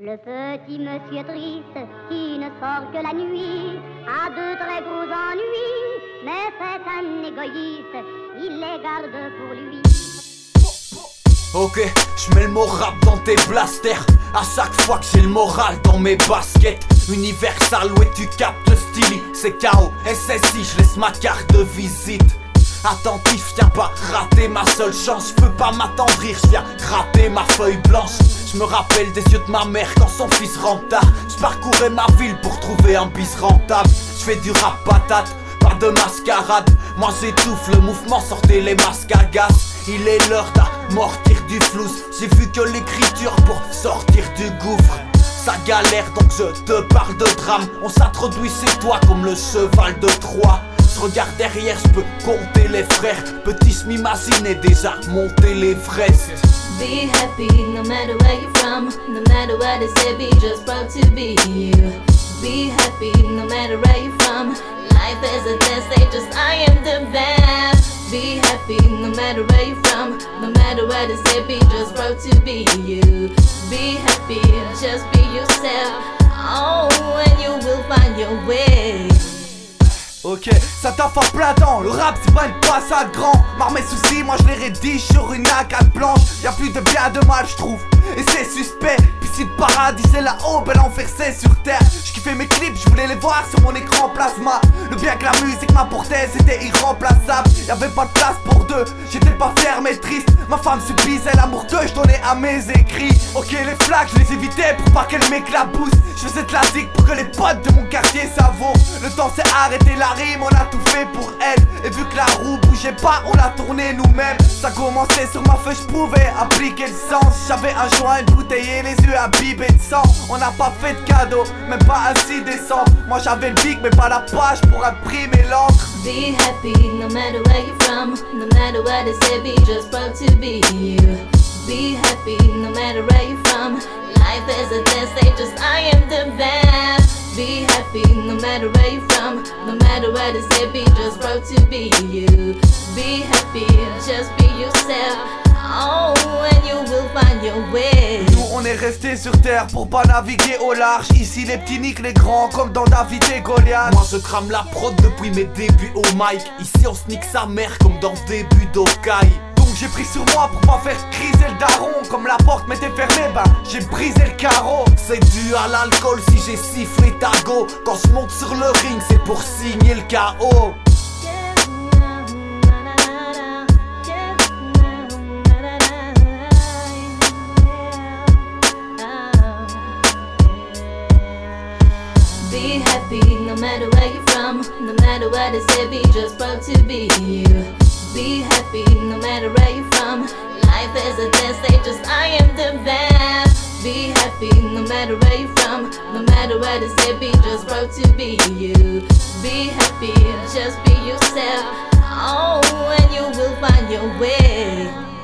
Le petit monsieur triste qui ne sort que la nuit a de très gros ennuis, mais c'est un égoïste, il les garde pour lui. Ok, j'mets le mot rap dans tes blasters à chaque fois que j'ai le moral dans mes baskets. Universal, ouais tu captes le style, c'est KO, SSI, je laisse ma carte de visite. Attentif, viens pas rater ma seule chance. Je peux pas m'attendrir, je viens rater ma feuille blanche. Je me rappelle des yeux de ma mère quand son fils rentre tard. Je parcourais ma ville pour trouver un bis rentable. Je fais du rap patate, pas de mascarade. Moi j'étouffe le mouvement, sortez les masques à gaz. Il est l'heure d'amortir du flouze. J'ai vu que l'écriture pour sortir du gouffre ça galère donc je te parle de drame. On s'introduit chez toi comme le cheval de Troie. Je regarde derrière, je peux compter les frères. Petit, je m'imaginais déjà monter l'Everest. Be happy no matter where you're from, no matter what they say, be just proud to be you. Be happy no matter where you're from, life is a test, they just I am the best. Be happy no matter where you're from, no matter what they say, be just proud to be you. Be happy, just be yourself, oh, and you will find your way. Ok, ça taffe à plein temps, le rap c'est pas une passade grand. Marre mes soucis, moi je les rédige sur une A4 blanche. Y'a plus de bien de mal je trouve, et c'est suspect. Puis si le paradis c'est là-haut, ben l'enfer c'est sur terre. J'kiffais mes clips, je voulais les voir sur mon écran plasma. Le bien que la musique m'apportait c'était irremplaçable. Y'avait pas de place pour deux, j'étais pas fier mais triste. Ma femme subissait l'amour que je donnais à mes écrits. Ok les flaques je les évitais pour pas qu'elle m'éclabousse. Je faisais de la zig pour que les potes de mon quartier savourent. Le temps s'est arrêté la rime, on a tout fait pour elle. Et vu que la roue bougeait pas, on l'a tourné nous-mêmes. Ça commençait sur ma feuille, je pouvais appliquer le sens. J'avais un joint, une bouteille et les yeux imbibés de sang. On n'a pas fait de cadeau, même pas un si décent. Moi j'avais le bic mais pas la page pour imprimer l'encre. Be happy no matter where you're from, no matter what they say, be just proud to be you. Be happy no matter where you're from, life is a test, they just I am the best. Be happy no matter where you're from, no matter what they say, be just proud to be you. Be happy, just be yourself, oh, and you will find your way. Nous on est resté sur terre pour pas naviguer au large. Ici les petits niquent les grands comme dans David et Goliath. Moi je crame la prod depuis mes débuts au mic. Ici on se nique sa mère comme dans le début d'Okai. J'ai pris sur moi pour pas faire criser le daron. Comme la porte m'était fermée, ben j'ai brisé le carreau. C'est dû à l'alcool si j'ai sifflé ta go. Quand je monte sur le ring c'est pour signer le KO. Be happy no matter where you're from, no matter what they say, be just proud to be you. Be happy no matter where you're from, life is a test, they just I am the best. Be happy no matter where you're from, no matter what they say, be just proud to be you. Be happy, just be yourself, oh, and you will find your way.